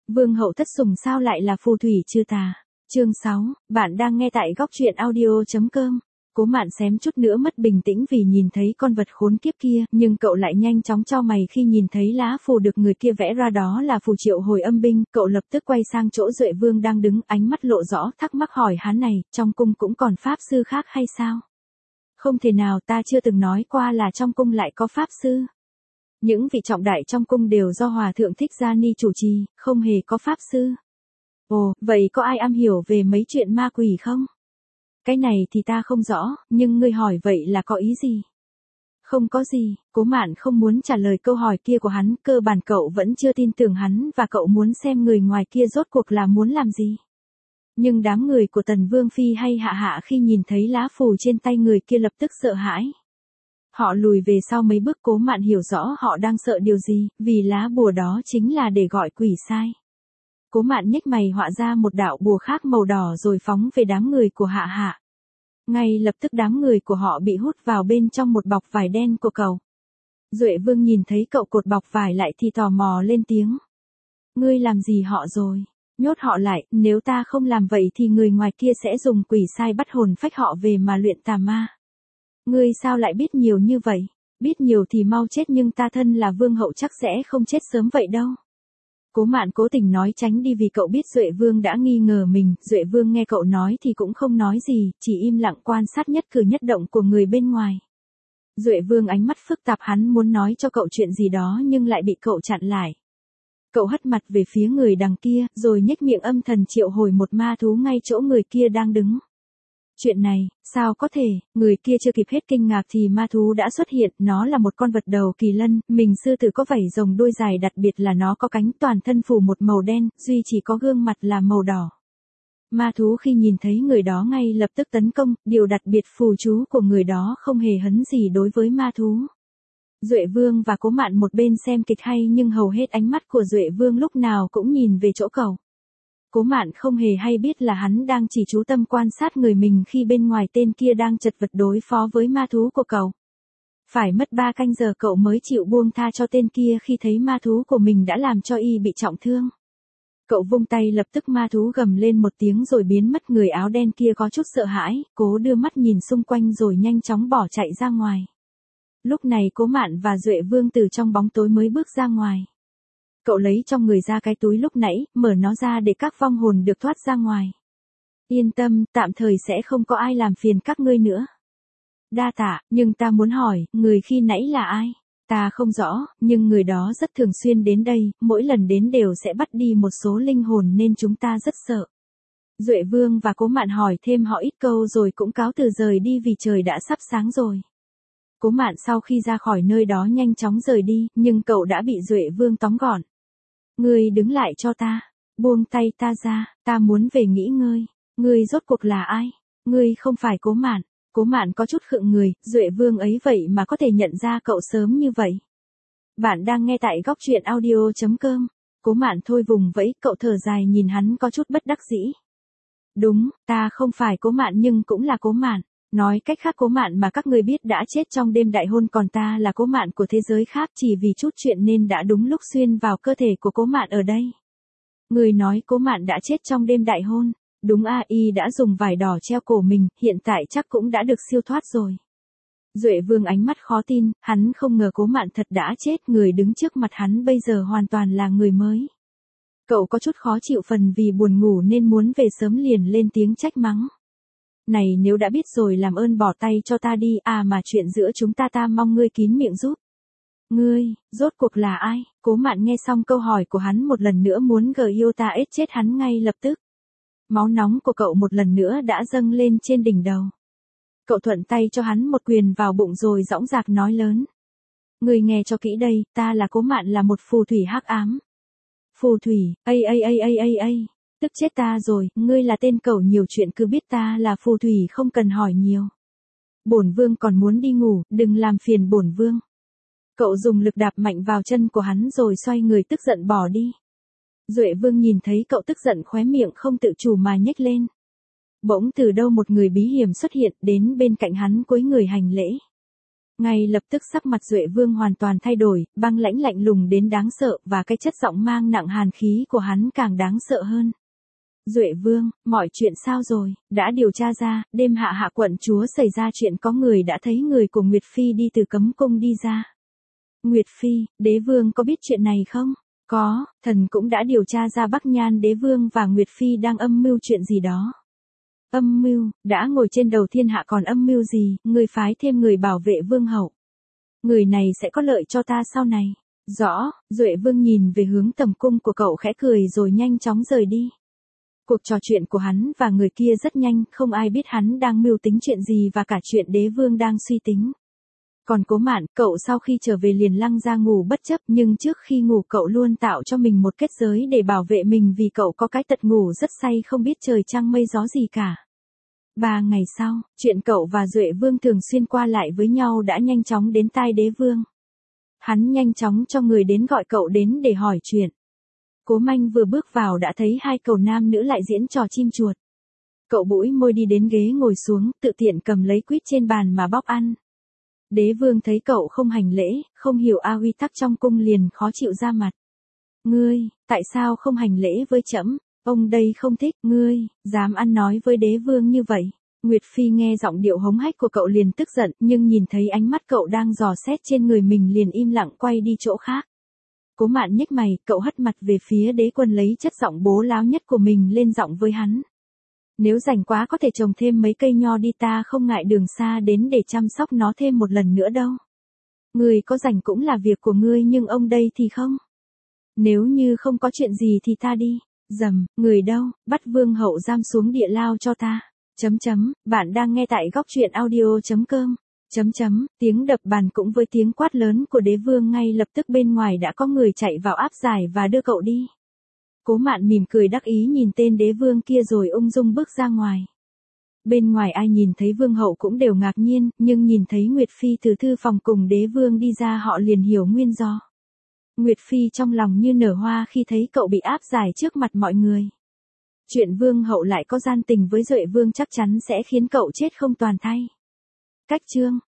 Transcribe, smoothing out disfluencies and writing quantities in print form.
Vương hậu thất sủng sao lại là phù thủy chưa tà? Chương 6, bạn đang nghe tại góc truyện audio.com. Cố Mạn xém chút nữa mất bình tĩnh vì nhìn thấy con vật khốn kiếp kia, nhưng cậu lại nhanh chóng chau mày khi nhìn thấy lá phù được người kia vẽ ra đó là phù triệu hồi âm binh, cậu lập tức quay sang chỗ Duệ Vương đang đứng, ánh mắt lộ rõ, thắc mắc hỏi hắn này, trong cung cũng còn pháp sư khác hay sao? Không thể nào, ta chưa từng nói qua là trong cung lại có pháp sư. Những vị trọng đại trong cung đều do Hòa thượng Thích Gia Ni chủ trì, không hề có pháp sư. Ồ, vậy có ai am hiểu về mấy chuyện ma quỷ không? Cái này thì ta không rõ, nhưng ngươi hỏi vậy là có ý gì? Không có gì, Cố Mạn không muốn trả lời câu hỏi kia của hắn, cơ bản cậu vẫn chưa tin tưởng hắn và cậu muốn xem người ngoài kia rốt cuộc là muốn làm gì. Nhưng đám người của Tần Vương Phi hay Hạ Hạ khi nhìn thấy lá phù trên tay người kia lập tức sợ hãi. Họ lùi về sau mấy bước, Cố Mạn hiểu rõ họ đang sợ điều gì, vì lá bùa đó chính là để gọi quỷ sai. Cố Mạn nhếch mày họa ra một đạo bùa khác màu đỏ rồi phóng về đám người của Hạ Hạ. Ngay lập tức đám người của họ bị hút vào bên trong một bọc vải đen của cậu. Duệ Vương nhìn thấy cậu cột bọc vải lại thì tò mò lên tiếng. Ngươi làm gì họ rồi? Nhốt họ lại, nếu ta không làm vậy thì người ngoài kia sẽ dùng quỷ sai bắt hồn phách họ về mà luyện tà ma. Ngươi sao lại biết nhiều như vậy? Biết nhiều thì mau chết, nhưng ta thân là vương hậu chắc sẽ không chết sớm vậy đâu. Cố Mạn cố tình nói tránh đi vì cậu biết Duệ Vương đã nghi ngờ mình. Duệ Vương nghe cậu nói thì cũng không nói gì, chỉ im lặng quan sát nhất cử nhất động của người bên ngoài. Duệ Vương ánh mắt phức tạp, hắn muốn nói cho cậu chuyện gì đó nhưng lại bị cậu chặn lại. Cậu hất mặt về phía người đằng kia, rồi nhếch miệng âm thầm triệu hồi một ma thú ngay chỗ người kia đang đứng. Chuyện này, sao có thể, người kia chưa kịp hết kinh ngạc thì ma thú đã xuất hiện, nó là một con vật đầu kỳ lân, mình sư tử có vảy rồng đuôi dài, đặc biệt là nó có cánh, toàn thân phủ một màu đen, duy chỉ có gương mặt là màu đỏ. Ma thú khi nhìn thấy người đó ngay lập tức tấn công, điều đặc biệt phù chú của người đó không hề hấn gì đối với ma thú. Duệ Vương và Cố Mạn một bên xem kịch hay nhưng hầu hết ánh mắt của Duệ Vương lúc nào cũng nhìn về chỗ cậu. Cố Mạn không hề hay biết là hắn đang chỉ chú tâm quan sát người mình khi bên ngoài tên kia đang chật vật đối phó với ma thú của cậu. Phải mất 3 canh giờ cậu mới chịu buông tha cho tên kia khi thấy ma thú của mình đã làm cho y bị trọng thương. Cậu vung tay, lập tức ma thú gầm lên một tiếng rồi biến mất. Người áo đen kia có chút sợ hãi, cố đưa mắt nhìn xung quanh rồi nhanh chóng bỏ chạy ra ngoài. Lúc này Cố Mạn và Duệ Vương từ trong bóng tối mới bước ra ngoài. Cậu lấy trong người ra cái túi lúc nãy, mở nó ra để các vong hồn được thoát ra ngoài. Yên tâm, tạm thời sẽ không có ai làm phiền các ngươi nữa. Đa tạ, nhưng ta muốn hỏi, người khi nãy là ai? Ta không rõ, nhưng người đó rất thường xuyên đến đây, mỗi lần đến đều sẽ bắt đi một số linh hồn nên chúng ta rất sợ. Duệ Vương và Cố Mạn hỏi thêm họ ít câu rồi cũng cáo từ rời đi vì trời đã sắp sáng rồi. Cố Mạn sau khi ra khỏi nơi đó nhanh chóng rời đi, nhưng cậu đã bị Duệ Vương tóm gọn. Ngươi đứng lại cho ta, buông tay ta ra, ta muốn về nghỉ ngơi. Ngươi rốt cuộc là ai? Ngươi không phải Cố Mạn. Cố Mạn có chút khựng người, Duệ Vương ấy vậy mà có thể nhận ra cậu sớm như vậy. Bạn đang nghe tại góc truyện audio.com. Cố Mạn thôi vùng vẫy, cậu thở dài nhìn hắn có chút bất đắc dĩ. Đúng, ta không phải Cố Mạn nhưng cũng là Cố Mạn. Nói cách khác, Cố Mạn mà các ngươi biết đã chết trong đêm đại hôn, còn ta là Cố Mạn của thế giới khác, chỉ vì chút chuyện nên đã đúng lúc xuyên vào cơ thể của Cố Mạn ở đây. Người nói Cố Mạn đã chết trong đêm đại hôn. Đúng a, y đã dùng vải đỏ treo cổ mình, hiện tại chắc cũng đã được siêu thoát rồi. Duệ Vương ánh mắt khó tin, hắn không ngờ Cố Mạn thật đã chết, người đứng trước mặt hắn bây giờ hoàn toàn là người mới. Cậu có chút khó chịu, phần vì buồn ngủ nên muốn về sớm liền lên tiếng trách mắng. Này, nếu đã biết rồi làm ơn bỏ tay cho ta đi, à mà chuyện giữa chúng ta mong ngươi kín miệng giúp. Ngươi, rốt cuộc là ai? Cố Mạn nghe xong câu hỏi của hắn một lần nữa muốn yêu ta ết chết hắn ngay lập tức. Máu nóng của cậu một lần nữa đã dâng lên trên đỉnh đầu. Cậu thuận tay cho hắn một quyền vào bụng rồi dõng dạc nói lớn. Ngươi nghe cho kỹ đây, ta là Cố Mạn, là một phù thủy hắc ám. Phù thủy, tức chết ta rồi, ngươi là tên cẩu nhiều chuyện, cứ biết ta là phù thủy không cần hỏi nhiều. Bổn vương còn muốn đi ngủ, đừng làm phiền bổn vương. Cậu dùng lực đạp mạnh vào chân của hắn rồi xoay người tức giận bỏ đi. Duệ Vương nhìn thấy cậu tức giận, khóe miệng không tự chủ mà nhếch lên. Bỗng từ đâu một người bí hiểm xuất hiện, đến bên cạnh hắn cúi người hành lễ. Ngay lập tức sắc mặt Duệ Vương hoàn toàn thay đổi, băng lãnh lạnh lùng đến đáng sợ và cái chất giọng mang nặng hàn khí của hắn càng đáng sợ hơn. Duệ Vương, mọi chuyện sao rồi, đã điều tra ra, đêm hạ quận chúa xảy ra chuyện có người đã thấy người của Nguyệt Phi đi từ cấm cung đi ra. Nguyệt Phi, đế vương có biết chuyện này không? Có, thần cũng đã điều tra ra Bắc Nhan đế vương và Nguyệt Phi đang âm mưu chuyện gì đó. Âm mưu, đã ngồi trên đầu thiên hạ còn âm mưu gì, người phái thêm người bảo vệ vương hậu. Người này sẽ có lợi cho ta sau này. Rõ, Duệ Vương nhìn về hướng tầm cung của cậu khẽ cười rồi nhanh chóng rời đi. Cuộc trò chuyện của hắn và người kia rất nhanh, không ai biết hắn đang mưu tính chuyện gì và cả chuyện đế vương đang suy tính. Còn Cố Mạn, cậu sau khi trở về liền lăng ra ngủ bất chấp, nhưng trước khi ngủ cậu luôn tạo cho mình một kết giới để bảo vệ mình vì cậu có cái tật ngủ rất say không biết trời trăng mây gió gì cả. 3 ngày sau, chuyện cậu và Duệ Vương thường xuyên qua lại với nhau đã nhanh chóng đến tai đế vương. Hắn nhanh chóng cho người đến gọi cậu đến để hỏi chuyện. Cố Manh vừa bước vào đã thấy hai cậu nam nữ lại diễn trò chim chuột. Cậu bũi môi đi đến ghế ngồi xuống, tự tiện cầm lấy quýt trên bàn mà bóc ăn. Đế vương thấy cậu không hành lễ, không hiểu quy tắc trong cung liền khó chịu ra mặt. Ngươi, tại sao không hành lễ với trẫm? Ông đây không thích, ngươi, dám ăn nói với đế vương như vậy. Nguyệt Phi nghe giọng điệu hống hách của cậu liền tức giận, nhưng nhìn thấy ánh mắt cậu đang dò xét trên người mình liền im lặng quay đi chỗ khác. Cố Mạn nhếch mày, cậu hất mặt về phía đế quân lấy chất giọng bố láo nhất của mình lên giọng với hắn. Nếu rảnh quá có thể trồng thêm mấy cây nho đi, ta không ngại đường xa đến để chăm sóc nó thêm một lần nữa đâu. Ngươi có rảnh cũng là việc của ngươi nhưng ông đây thì không. Nếu như không có chuyện gì thì ta đi. Dầm, người đâu, bắt vương hậu giam xuống địa lao cho ta. Bạn đang nghe tại góc truyện audio.com. Tiếng đập bàn cũng với tiếng quát lớn của đế vương ngay lập tức bên ngoài đã có người chạy vào áp giải và đưa cậu đi. Cố Mạn mỉm cười đắc ý nhìn tên đế vương kia rồi ung dung bước ra ngoài. Bên ngoài ai nhìn thấy vương hậu cũng đều ngạc nhiên, nhưng nhìn thấy Nguyệt Phi từ thư phòng cùng đế vương đi ra họ liền hiểu nguyên do. Nguyệt Phi trong lòng như nở hoa khi thấy cậu bị áp giải trước mặt mọi người. Chuyện vương hậu lại có gian tình với Duệ Vương chắc chắn sẽ khiến cậu chết không toàn thây. Cách chương